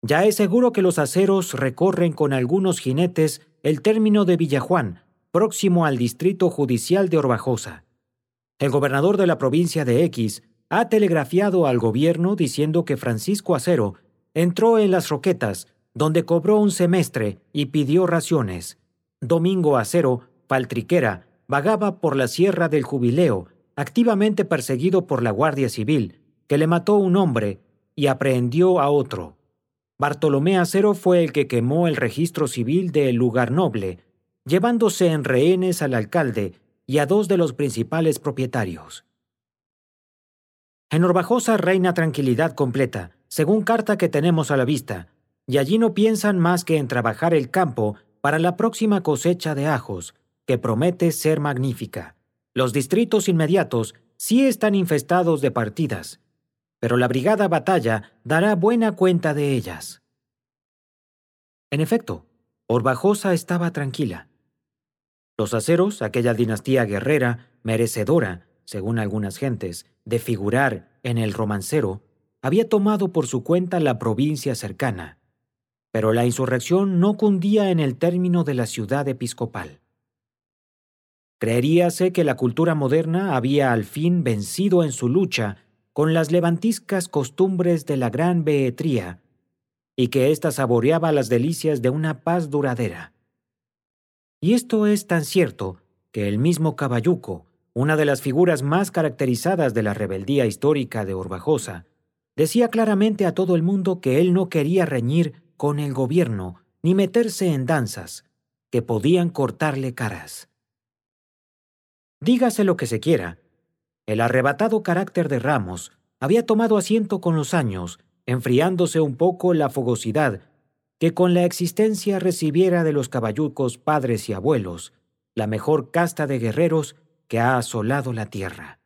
Ya es seguro que los aceros recorren con algunos jinetes el término de Villajuán, próximo al distrito judicial de Orbajosa. El gobernador de la provincia de X ha telegrafiado al gobierno diciendo que Francisco Acero entró en Las Roquetas, donde cobró un semestre y pidió raciones. Domingo Acero, faltriquera, vagaba por la Sierra del Jubileo, activamente perseguido por la Guardia Civil, que le mató un hombre y aprehendió a otro. Bartolomé Acero fue el que quemó el registro civil del Lugar Noble, llevándose en rehenes al alcalde y a 2 de los principales propietarios. En Orbajosa reina tranquilidad completa, según carta que tenemos a la vista, y allí no piensan más que en trabajar el campo para la próxima cosecha de ajos, que promete ser magnífica. Los distritos inmediatos sí están infestados de partidas, pero la brigada Batalla dará buena cuenta de ellas. En efecto, Orbajosa estaba tranquila. Los aceros, aquella dinastía guerrera, merecedora, según algunas gentes, de figurar en el romancero, había tomado por su cuenta la provincia cercana. Pero la insurrección no cundía en el término de la ciudad episcopal. Creeríase que la cultura moderna había al fin vencido en su lucha con las levantiscas costumbres de la gran behetría, y que ésta saboreaba las delicias de una paz duradera. Y esto es tan cierto que el mismo Caballuco, una de las figuras más caracterizadas de la rebeldía histórica de Orbajosa, decía claramente a todo el mundo que él no quería reñir con el gobierno ni meterse en danzas, que podían cortarle caras. Dígase lo que se quiera, el arrebatado carácter de Ramos había tomado asiento con los años, enfriándose un poco la fogosidad que con la existencia recibiera de los caballucos padres y abuelos, la mejor casta de guerreros que ha asolado la tierra.